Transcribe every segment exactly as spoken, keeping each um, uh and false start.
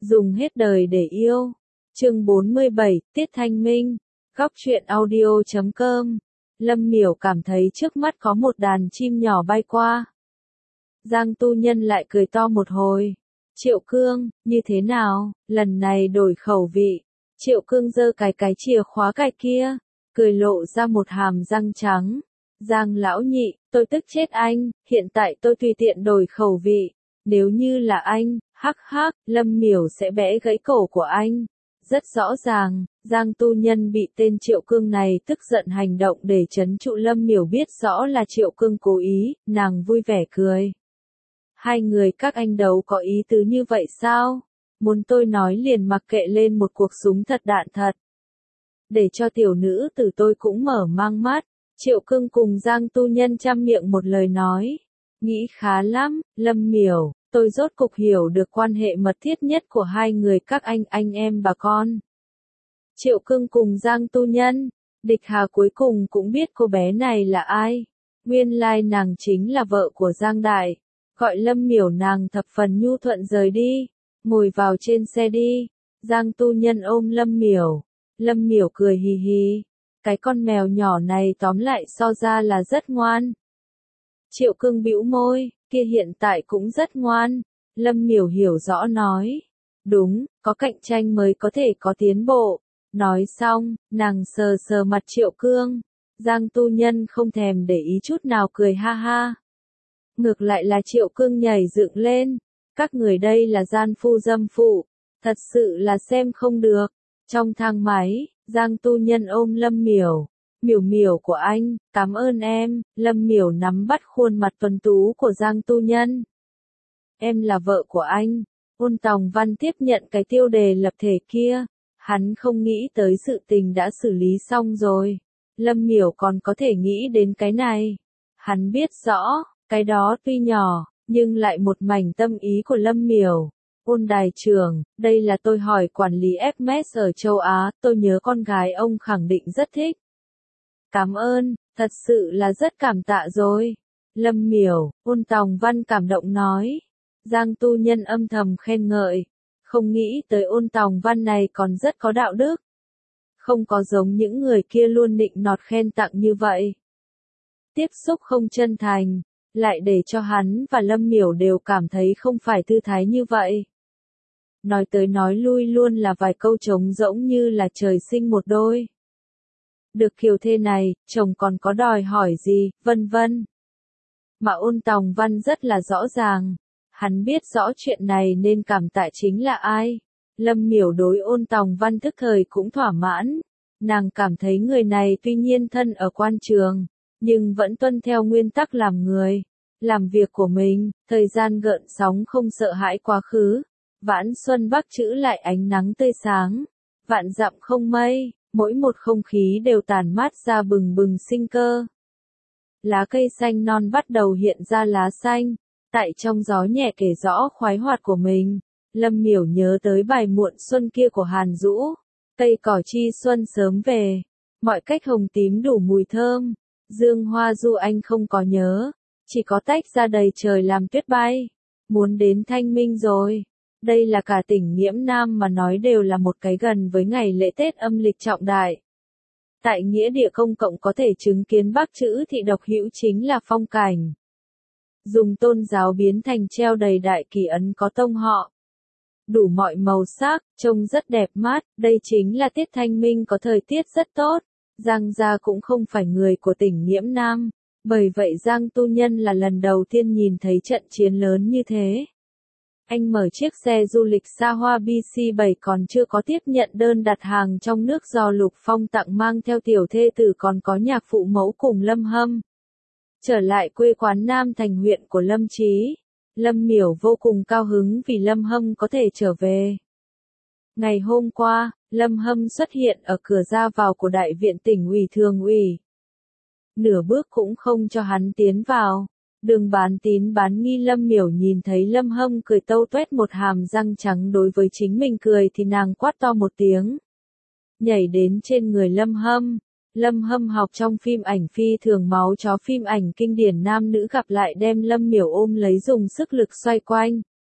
Dùng hết đời để yêu. Chương bốn mươi bảy, Tiết Thanh Minh. Góc truyện audio chấm com. Lâm Miểu cảm thấy trước mắt có một đàn chim nhỏ bay qua. Giang Tu Nhân lại cười to một hồi. Triệu Cương, như thế nào, lần này đổi khẩu vị. Triệu Cương giơ cái cái chìa khóa cái kia, cười lộ ra một hàm răng trắng. Giang lão nhị, tôi tức chết anh, hiện tại tôi tùy tiện đổi khẩu vị. Nếu như là anh, hắc hắc, Lâm Miểu sẽ bẽ gãy cổ của anh. Rất rõ ràng, Giang Tu Nhân bị tên Triệu Cương này tức giận hành động để trấn trụ Lâm Miểu biết rõ là Triệu Cương cố ý, nàng vui vẻ cười. Hai người các anh đấu có ý tứ như vậy sao? Muốn tôi nói liền mặc kệ lên một cuộc súng thật đạn thật. Để cho tiểu nữ tử tôi cũng mở mang mắt. Triệu Cương cùng Giang Tu Nhân chăm miệng một lời nói. Nghĩ khá lắm, Lâm Miểu, tôi rốt cục hiểu được quan hệ mật thiết nhất của hai người các anh anh em bà con. Triệu Cương cùng Giang Tu Nhân, Địch Hà cuối cùng cũng biết cô bé này là ai. Nguyên lai nàng chính là vợ của Giang Đại. Gọi Lâm Miểu nàng thập phần nhu thuận rời đi. Ngồi vào trên xe đi. Giang Tu Nhân ôm Lâm Miểu. Lâm Miểu cười hì hì. Cái con mèo nhỏ này tóm lại so ra là rất ngoan. Triệu Cương bĩu môi, kia hiện tại cũng rất ngoan. Lâm Miểu hiểu rõ nói. Đúng, có cạnh tranh mới có thể có tiến bộ. Nói xong, nàng sờ sờ mặt Triệu Cương. Giang Tu Nhân không thèm để ý chút nào cười ha ha. Ngược lại là Triệu Cương nhảy dựng lên. Các người đây là gian phu dâm phụ. Thật sự là xem không được. Trong thang máy, Giang Tu Nhân ôm Lâm Miểu. Miểu miểu của anh, cảm ơn em. Lâm Miểu nắm bắt khuôn mặt tuấn tú của Giang Tu Nhân. Em là vợ của anh. Ôn Tòng Văn tiếp nhận cái tiêu đề lập thể kia. Hắn không nghĩ tới sự tình đã xử lý xong rồi. Lâm Miểu còn có thể nghĩ đến cái này. Hắn biết rõ, cái đó tuy nhỏ, nhưng lại một mảnh tâm ý của Lâm Miểu. Ôn đài trưởng, đây là tôi hỏi quản lý ép em ét ở châu Á, tôi nhớ con gái ông khẳng định rất thích. Cảm ơn, thật sự là rất cảm tạ rồi. Lâm Miểu, Ôn Tòng Văn cảm động nói. Giang Tu Nhân âm thầm khen ngợi. Không nghĩ tới Ôn Tòng Văn này còn rất có đạo đức. Không có giống những người kia luôn nịnh nọt khen tặng như vậy. Tiếp xúc không chân thành, lại để cho hắn và Lâm Miểu đều cảm thấy không phải tư thái như vậy. Nói tới nói lui luôn là vài câu trống rỗng như là trời sinh một đôi. Được kiều thê này, chồng còn có đòi hỏi gì, vân vân. Mà Ôn Tòng Văn rất là rõ ràng. Hắn biết rõ chuyện này nên cảm tạ chính là ai. Lâm Miểu đối Ôn Tòng Văn tức thời cũng thỏa mãn. Nàng cảm thấy người này tuy nhiên thân ở quan trường, nhưng vẫn tuân theo nguyên tắc làm người. Làm việc của mình, thời gian gợn sóng không sợ hãi quá khứ. Vãn xuân bắc chữ lại ánh nắng tươi sáng. Vạn dặm không mây, mỗi một không khí đều tản mát ra bừng bừng sinh cơ. Lá cây xanh non bắt đầu hiện ra lá xanh. Tại trong gió nhẹ kể rõ khoái hoạt của mình, Lâm Miểu nhớ tới bài muộn xuân kia của Hàn Dũ. Cây cỏ chi xuân sớm về, mọi cách hồng tím đủ mùi thơm. Dương hoa du anh không có nhớ, chỉ có tách ra đầy trời làm tuyết bay. Muốn đến Thanh Minh rồi. Đây là cả tỉnh Nghiễm Nam mà nói đều là một cái gần với ngày lễ Tết âm lịch trọng đại. Tại nghĩa địa công cộng có thể chứng kiến bác chữ thị độc hữu chính là phong cảnh. Dùng tôn giáo biến thành treo đầy đại kỳ ấn có tông họ. Đủ mọi màu sắc, trông rất đẹp mắt, đây chính là Tiết Thanh Minh có thời tiết rất tốt. Giang gia cũng không phải người của tỉnh Nghiễm Nam, bởi vậy Giang Tu Nhân là lần đầu tiên nhìn thấy trận chiến lớn như thế. Anh mở chiếc xe du lịch xa hoa B C bảy còn chưa có tiếp nhận đơn đặt hàng trong nước do Lục Phong tặng mang theo tiểu thê tử còn có nhạc phụ mẫu cùng Lâm Hâm. Trở lại quê quán Nam Thành huyện của Lâm Chí, Lâm Miểu vô cùng cao hứng vì Lâm Hâm có thể trở về. Ngày hôm qua, Lâm Hâm xuất hiện ở cửa ra vào của đại viện tỉnh ủy thường ủy. Nửa bước cũng không cho hắn tiến vào. Đường bán tín bán nghi Lâm Miểu nhìn thấy Lâm Hâm cười tâu tuét một hàm răng trắng đối với chính mình cười thì nàng quát to một tiếng. Nhảy đến trên người Lâm Hâm. Lâm Hâm học trong phim ảnh phi thường máu chó phim ảnh kinh điển nam nữ gặp lại đem Lâm Miểu ôm lấy dùng sức lực xoay quanh.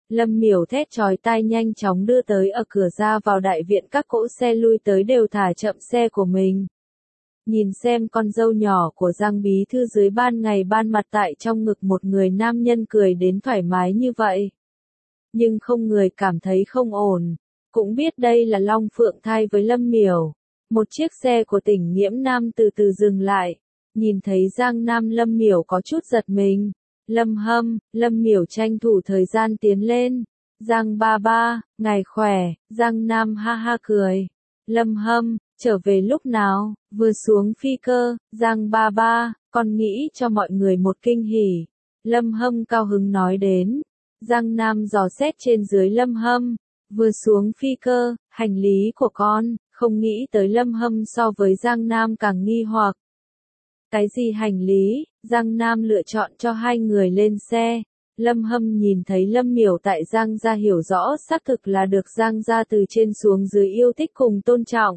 Lâm Miểu thét chói tai nhanh chóng đưa tới ở cửa ra vào đại viện, các cỗ xe lui tới đều thả chậm xe của mình. Nhìn xem con dâu nhỏ của Giang bí thư dưới ban ngày ban mặt tại trong ngực một người nam nhân cười đến thoải mái như vậy. Nhưng không người cảm thấy không ổn, cũng biết đây là Long Phượng thai với Lâm Miểu. Một chiếc xe của tỉnh Nhiễm Nam từ từ dừng lại, nhìn thấy Giang Nam Lâm Miểu có chút giật mình. Lâm Hâm, Lâm Miểu tranh thủ thời gian tiến lên. Giang ba ba, ngài khỏe, Giang Nam ha ha cười. Lâm Hâm, trở về lúc nào? Vừa xuống phi cơ, Giang ba ba, con nghĩ cho mọi người một kinh hỉ. Lâm Hâm cao hứng nói đến. Giang Nam dò xét trên dưới Lâm Hâm, vừa xuống phi cơ, hành lý của con, không nghĩ tới Lâm Hâm so với Giang Nam càng nghi hoặc. Cái gì hành lý? Giang Nam lựa chọn cho hai người lên xe. Lâm Hâm nhìn thấy Lâm Miểu tại Giang gia hiểu rõ xác thực là được Giang gia từ trên xuống dưới yêu thích cùng tôn trọng.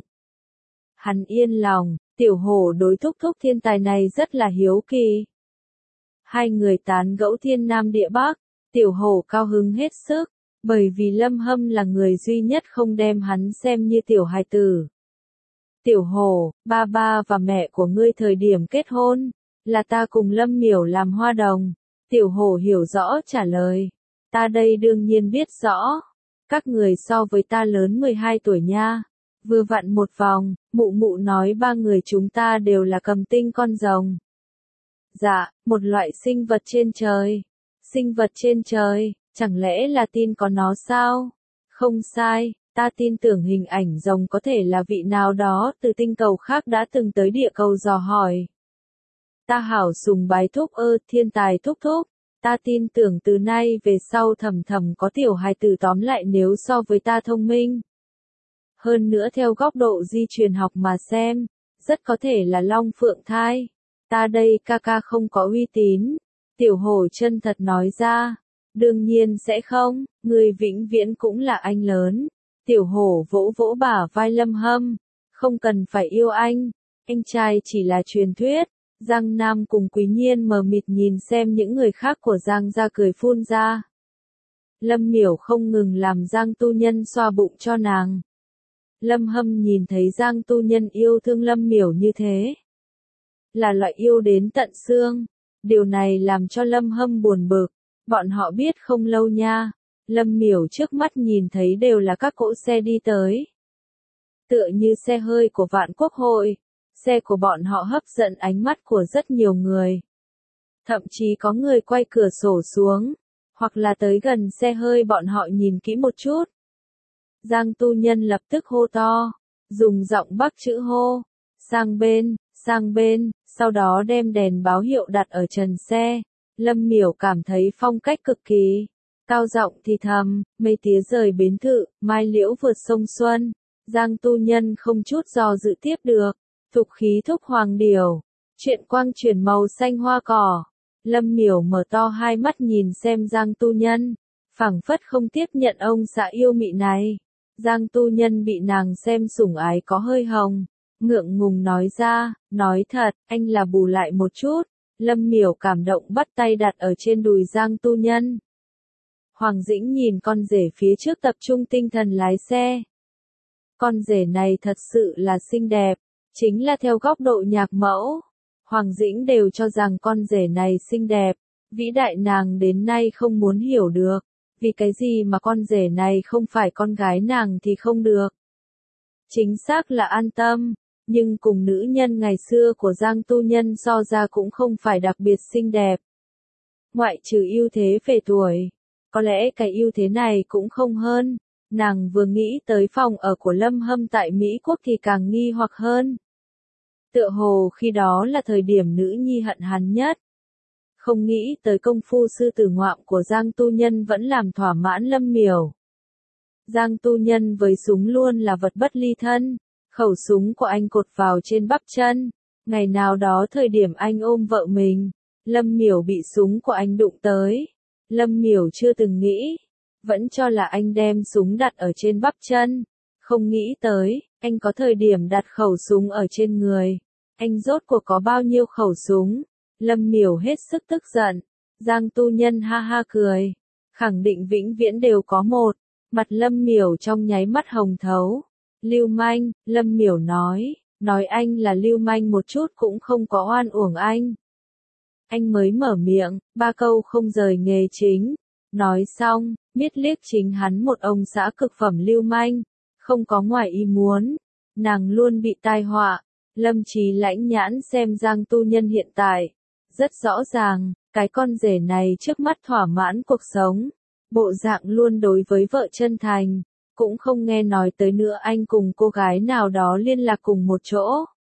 Hắn yên lòng, tiểu hổ đối thúc thúc thiên tài này rất là hiếu kỳ. Hai người tán gẫu thiên nam địa bắc, tiểu hổ cao hứng hết sức, bởi vì Lâm Hâm là người duy nhất không đem hắn xem như tiểu hài tử. Tiểu hổ, ba ba và mẹ của ngươi thời điểm kết hôn, là ta cùng Lâm Miểu làm hoa đồng. Tiểu hổ hiểu rõ trả lời. Ta đây đương nhiên biết rõ. Các người so với ta lớn mười hai tuổi nha. Vừa vặn một vòng, mụ mụ nói ba người chúng ta đều là cầm tinh con rồng. Dạ, một loại sinh vật trên trời. Sinh vật trên trời, chẳng lẽ là tin có nó sao? Không sai, ta tin tưởng hình ảnh rồng có thể là vị nào đó từ tinh cầu khác đã từng tới địa cầu dò hỏi. Ta hảo sùng bái thúc ơ, thiên tài thúc thúc. Ta tin tưởng từ nay về sau thầm thầm có tiểu hài tử, tóm lại nếu so với ta thông minh. Hơn nữa theo góc độ di truyền học mà xem, rất có thể là Long Phượng thai. Ta đây ca ca không có uy tín. Tiểu hổ chân thật nói ra. Đương nhiên sẽ không, người vĩnh viễn cũng là anh lớn. Tiểu hổ vỗ vỗ bả vai Lâm Hâm. Không cần phải yêu anh. Anh trai chỉ là truyền thuyết. Giang Nam cùng Quý Nhiên mờ mịt nhìn xem những người khác của Giang gia cười phun ra. Lâm Miểu không ngừng làm Giang tu nhân xoa bụng cho nàng. Lâm Hâm nhìn thấy Giang tu nhân yêu thương Lâm Miểu như thế. Là loại yêu đến tận xương. Điều này làm cho Lâm Hâm buồn bực. Bọn họ biết không lâu nha. Lâm Miểu trước mắt nhìn thấy đều là các cỗ xe đi tới. Tựa như xe hơi của Vạn Quốc hội. Xe của bọn họ hấp dẫn ánh mắt của rất nhiều người. Thậm chí có người quay cửa sổ xuống, hoặc là tới gần xe hơi bọn họ nhìn kỹ một chút. Giang tu nhân lập tức hô to, dùng giọng Bắc chữ hô, sang bên, sang bên, sau đó đem đèn báo hiệu đặt ở trần xe. Lâm Miểu cảm thấy phong cách cực kỳ cao giọng thì thầm, mây tía rời bến thự, mai liễu vượt sông Xuân. Giang tu nhân không chút do dự tiếp được. Thục khí thúc hoàng điểu, chuyện quang chuyển màu xanh hoa cỏ. Lâm Miểu mở to hai mắt nhìn xem Giang tu nhân, phảng phất không tiếp nhận ông xã yêu mị này. Giang tu nhân bị nàng xem sủng ái có hơi hồng, ngượng ngùng nói ra, nói thật, anh là bù lại một chút. Lâm Miểu cảm động bắt tay đặt ở trên đùi Giang tu nhân. Hoàng Dĩnh nhìn con rể phía trước tập trung tinh thần lái xe. Con rể này thật sự là xinh đẹp. Chính là theo góc độ nhạc mẫu, Hoàng Dĩnh đều cho rằng con rể này xinh đẹp, vĩ đại nàng đến nay không muốn hiểu được, vì cái gì mà con rể này không phải con gái nàng thì không được. Chính xác là an tâm, nhưng cùng nữ nhân ngày xưa của Giang tu nhân so ra cũng không phải đặc biệt xinh đẹp. Ngoại trừ ưu thế về tuổi, có lẽ cái ưu thế này cũng không hơn. Nàng vừa nghĩ tới phòng ở của Lâm Hâm tại Mỹ Quốc thì càng nghi hoặc hơn. Tựa hồ khi đó là thời điểm nữ nhi hận hắn nhất. Không nghĩ tới công phu sư tử ngoạm của Giang tu nhân vẫn làm thỏa mãn Lâm Miểu. Giang tu nhân với súng luôn là vật bất ly thân. Khẩu súng của anh cột vào trên bắp chân. Ngày nào đó thời điểm anh ôm vợ mình, Lâm Miểu bị súng của anh đụng tới. Lâm Miểu chưa từng nghĩ, vẫn cho là anh đem súng đặt ở trên bắp chân. Không nghĩ tới, anh có thời điểm đặt khẩu súng ở trên người. Anh rốt cuộc có bao nhiêu khẩu súng? Lâm Miểu hết sức tức giận. Giang tu nhân ha ha cười. khẳng định vĩnh viễn đều có một. Mặt Lâm Miểu trong nháy mắt hồng thấu. Lưu manh, Lâm Miểu nói, nói anh là lưu manh một chút cũng không có oan uổng anh. Anh mới mở miệng, ba câu không rời nghề chính. Nói xong, biết liếc chính hắn một ông xã cực phẩm lưu manh. Không có ngoài ý muốn, nàng luôn bị tai họa. Lâm Chí lãnh nhãn xem Giang tu nhân hiện tại. Rất rõ ràng, cái con rể này trước mắt thỏa mãn cuộc sống. Bộ dạng luôn đối với vợ chân thành. Cũng không nghe nói tới nữa anh cùng cô gái nào đó liên lạc cùng một chỗ.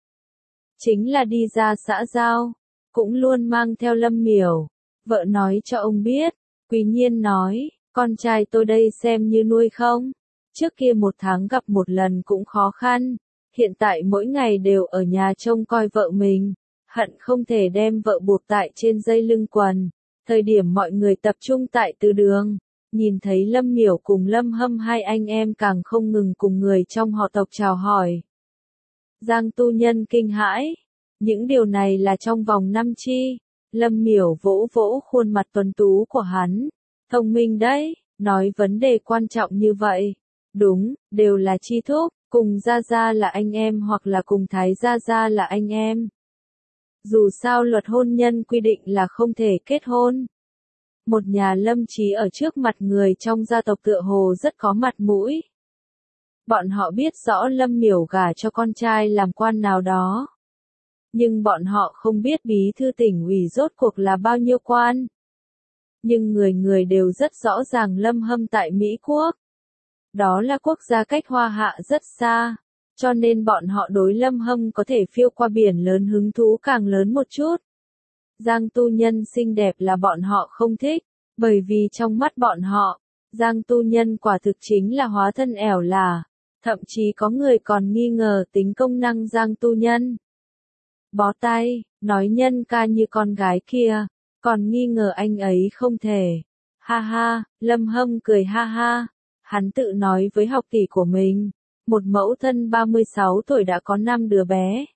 Chính là đi ra xã giao. Cũng luôn mang theo Lâm Miểu. Vợ nói cho ông biết. Quý Nhiên nói, con trai tôi đây xem như nuôi không? Trước kia một tháng gặp một lần cũng khó khăn. Hiện tại mỗi ngày đều ở nhà trông coi vợ mình. Hận không thể đem vợ buộc tại trên dây lưng quần. Thời điểm mọi người tập trung tại từ đường. Nhìn thấy Lâm Miểu cùng Lâm Hâm hai anh em càng không ngừng cùng người trong họ tộc chào hỏi. Giang tu nhân kinh hãi. Những điều này là trong vòng năm chi. Lâm Miểu vỗ vỗ khuôn mặt tuấn tú của hắn. Thông minh đấy, nói vấn đề quan trọng như vậy. Đúng, đều là chi thúc, cùng Gia Gia là anh em hoặc là cùng Thái Gia Gia là anh em. Dù sao luật hôn nhân quy định là không thể kết hôn. Một nhà Lâm Chí ở trước mặt người trong gia tộc tựa hồ rất có mặt mũi. Bọn họ biết rõ Lâm Miểu gả cho con trai làm quan nào đó. Nhưng bọn họ không biết bí thư tỉnh ủy rốt cuộc là bao nhiêu quan. Nhưng người người đều rất rõ ràng Lâm Hâm tại Mỹ Quốc. Đó là quốc gia cách Hoa Hạ rất xa. Cho nên bọn họ đối Lâm Hâm có thể phiêu qua biển lớn hứng thú càng lớn một chút. Giang tu nhân xinh đẹp là bọn họ không thích. Bởi vì trong mắt bọn họ, Giang tu nhân quả thực chính là hóa thân ẻo là. Thậm chí có người còn nghi ngờ tính công năng Giang tu nhân. Bó tay, nói nhân ca như con gái kia, còn nghi ngờ anh ấy không thể. Ha ha, Lâm Hâm cười ha ha. Hắn tự nói với học tỷ của mình, một mẫu thân ba mươi sáu tuổi đã có năm đứa bé.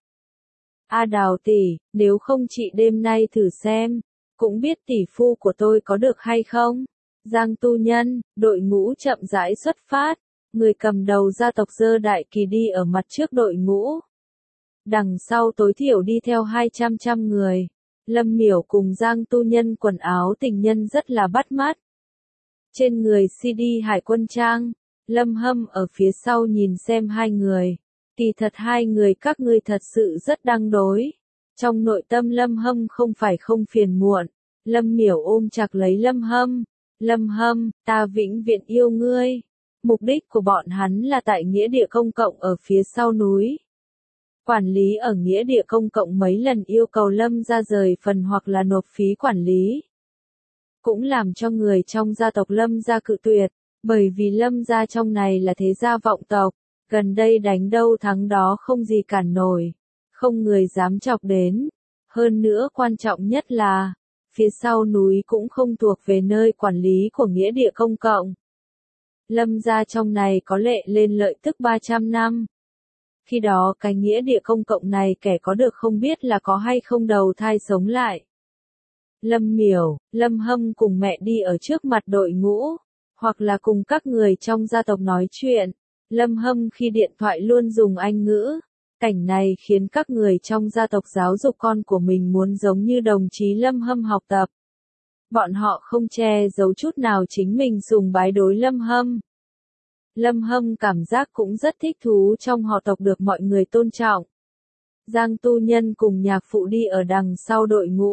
A Đào tỷ, nếu không chị đêm nay thử xem, cũng biết tỷ phu của tôi có được hay không. Giang tu nhân, đội ngũ chậm rãi xuất phát, người cầm đầu gia tộc Dơ Đại Kỳ đi ở mặt trước đội ngũ. Đằng sau tối thiểu đi theo hai trăm trăm người. Lâm Miểu cùng Giang tu nhân quần áo tình nhân rất là bắt mắt. Trên người xê đê Hải Quân Trang, Lâm Hâm ở phía sau nhìn xem hai người. Kỳ thật hai người các ngươi thật sự rất đang đối. Trong nội tâm Lâm Hâm không phải không phiền muộn. Lâm Miểu ôm chặt lấy Lâm Hâm. Lâm Hâm, ta vĩnh viễn yêu ngươi. Mục đích của bọn hắn là tại nghĩa địa công cộng ở phía sau núi. Quản lý ở nghĩa địa công cộng mấy lần yêu cầu Lâm ra rời phần hoặc là nộp phí quản lý. Cũng làm cho người trong gia tộc Lâm gia cự tuyệt, bởi vì Lâm gia trong này là thế gia vọng tộc, gần đây đánh đâu thắng đó không gì cản nổi, không người dám chọc đến. Hơn nữa quan trọng nhất là, phía sau núi cũng không thuộc về nơi quản lý của nghĩa địa công cộng. Lâm gia trong này có lệ lên lợi tức ba trăm năm. Khi đó cái nghĩa địa công cộng này kẻ có được không biết là có hay không đầu thai sống lại. Lâm Miểu, Lâm Hâm cùng mẹ đi ở trước mặt đội ngũ, hoặc là cùng các người trong gia tộc nói chuyện. Lâm Hâm khi điện thoại luôn dùng Anh ngữ. Cảnh này khiến các người trong gia tộc giáo dục con của mình muốn giống như đồng chí Lâm Hâm học tập. Bọn họ không che giấu chút nào chính mình sùng bái đối Lâm Hâm. Lâm Hâm cảm giác cũng rất thích thú trong họ tộc được mọi người tôn trọng. Giang tu nhân cùng nhạc phụ đi ở đằng sau đội ngũ.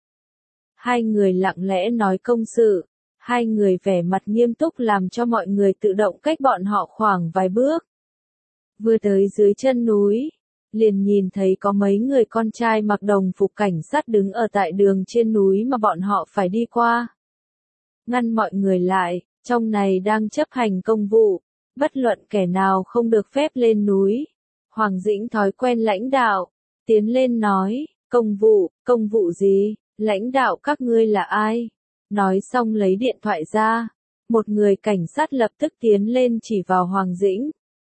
Hai người lặng lẽ nói công sự, hai người vẻ mặt nghiêm túc làm cho mọi người tự động cách bọn họ khoảng vài bước. Vừa tới dưới chân núi, liền nhìn thấy có mấy người con trai mặc đồng phục cảnh sát đứng ở tại đường trên núi mà bọn họ phải đi qua. Ngăn mọi người lại, trong này đang chấp hành công vụ, bất luận kẻ nào không được phép lên núi. Hoàng Dĩnh thói quen lãnh đạo, tiến lên nói, công vụ, công vụ gì? Lãnh đạo các ngươi là ai? Nói xong lấy điện thoại ra. Một người cảnh sát lập tức tiến lên chỉ vào Hoàng Dĩnh.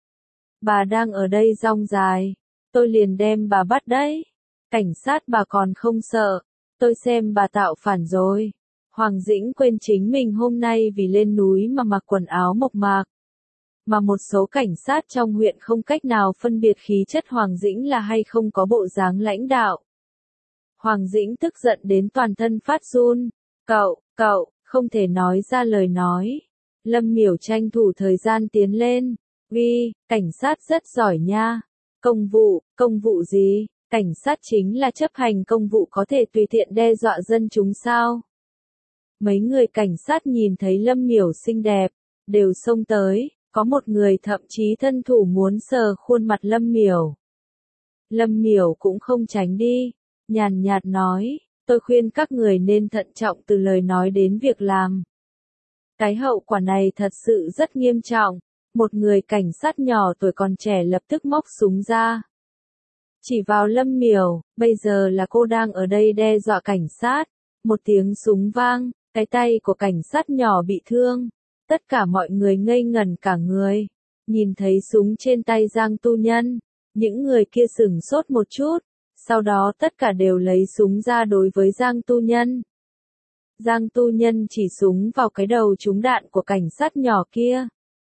Bà đang ở đây rong dài. Tôi liền đem bà bắt đấy. Cảnh sát bà còn không sợ. Tôi xem bà tạo phản rồi. Hoàng Dĩnh quên chính mình hôm nay vì lên núi mà mặc quần áo mộc mạc. Mà một số cảnh sát trong huyện không cách nào phân biệt khí chất Hoàng Dĩnh là hay không có bộ dáng lãnh đạo. Hoàng Dĩnh tức giận đến toàn thân phát run. Cậu, cậu, không thể nói ra lời nói. Lâm Miểu tranh thủ thời gian tiến lên. Uy, cảnh sát rất giỏi nha. Công vụ, công vụ gì? Cảnh sát chính là chấp hành công vụ có thể tùy tiện đe dọa dân chúng sao? Mấy người cảnh sát nhìn thấy Lâm Miểu xinh đẹp, đều xông tới, có một người thậm chí thân thủ muốn sờ khuôn mặt Lâm Miểu. Lâm Miểu cũng không tránh đi, nhàn nhạt nói, tôi khuyên các người nên thận trọng từ lời nói đến việc làm. Cái hậu quả này thật sự rất nghiêm trọng, một người cảnh sát nhỏ tuổi còn trẻ lập tức móc súng ra. Chỉ vào Lâm Miểu, bây giờ là cô đang ở đây đe dọa cảnh sát, một tiếng súng vang, cái tay của cảnh sát nhỏ bị thương, tất cả mọi người ngây ngẩn cả người, nhìn thấy súng trên tay Giang Tu Nhân, những người kia sửng sốt một chút, sau đó tất cả đều lấy súng ra đối với Giang Tu Nhân. Giang Tu Nhân chỉ súng vào cái đầu trúng đạn của cảnh sát nhỏ kia.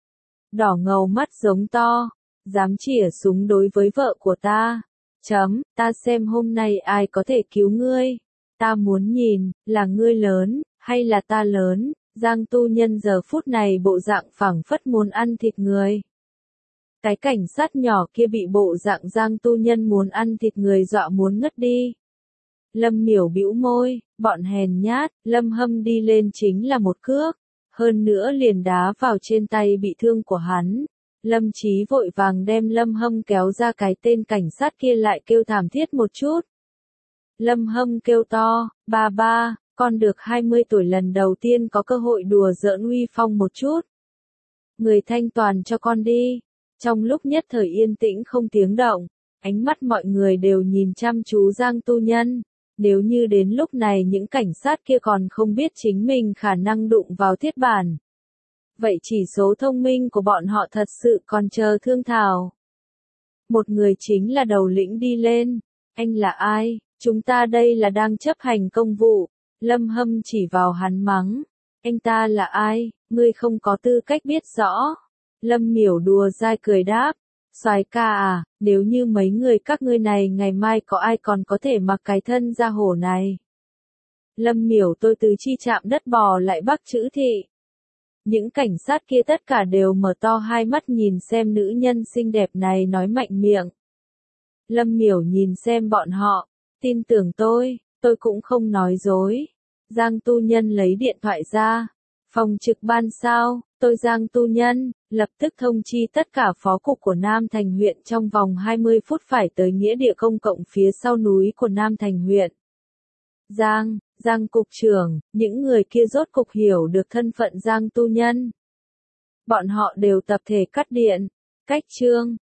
Đỏ ngầu mắt giống to, dám chĩa súng đối với vợ của ta. Chấm, ta xem hôm nay ai có thể cứu ngươi. Ta muốn nhìn, là ngươi lớn, hay là ta lớn. Giang Tu Nhân giờ phút này bộ dạng phảng phất muốn ăn thịt người. Cái cảnh sát nhỏ kia bị bộ dạng Giang Tu Nhân muốn ăn thịt người dọa muốn ngất đi. Lâm Miểu bĩu môi, bọn hèn nhát, Lâm Hâm đi lên chính là một cước, hơn nữa liền đá vào trên tay bị thương của hắn. Lâm Chí vội vàng đem Lâm Hâm kéo ra, cái tên cảnh sát kia lại kêu thảm thiết một chút. Lâm Hâm kêu to, ba ba, con được hai mươi tuổi lần đầu tiên có cơ hội đùa giỡn uy phong một chút. Người thanh toàn cho con đi. Trong lúc nhất thời yên tĩnh không tiếng động, ánh mắt mọi người đều nhìn chăm chú Giang Tu Nhân. Nếu như đến lúc này những cảnh sát kia còn không biết chính mình khả năng đụng vào thiết bản, vậy chỉ số thông minh của bọn họ thật sự còn chờ thương thảo. Một người chính là đầu lĩnh đi lên. Anh là ai? Chúng ta đây là đang chấp hành công vụ. Lâm Hâm chỉ vào hắn mắng. Anh ta là ai? Ngươi không có tư cách biết rõ. Lâm Miểu đùa dai cười đáp. Soái ca à, nếu như mấy người các ngươi này ngày mai có ai còn có thể mặc cái thân da hổ này. Lâm Miểu tôi từ chi chạm đất bò lại Bắc chữ thị. Những cảnh sát kia tất cả đều mở to hai mắt nhìn xem nữ nhân xinh đẹp này nói mạnh miệng. Lâm Miểu nhìn xem bọn họ, tin tưởng tôi, tôi cũng không nói dối. Giang Tu Nhân lấy điện thoại ra. Phòng trực ban sao, tôi Giang Tu Nhân, lập tức thông chi tất cả phó cục của Nam Thành huyện trong vòng hai mươi phút phải tới nghĩa địa công cộng phía sau núi của Nam Thành huyện. Giang, Giang cục trưởng, những người kia rốt cục hiểu được thân phận Giang Tu Nhân. Bọn họ đều tập thể cắt điện. Cách chương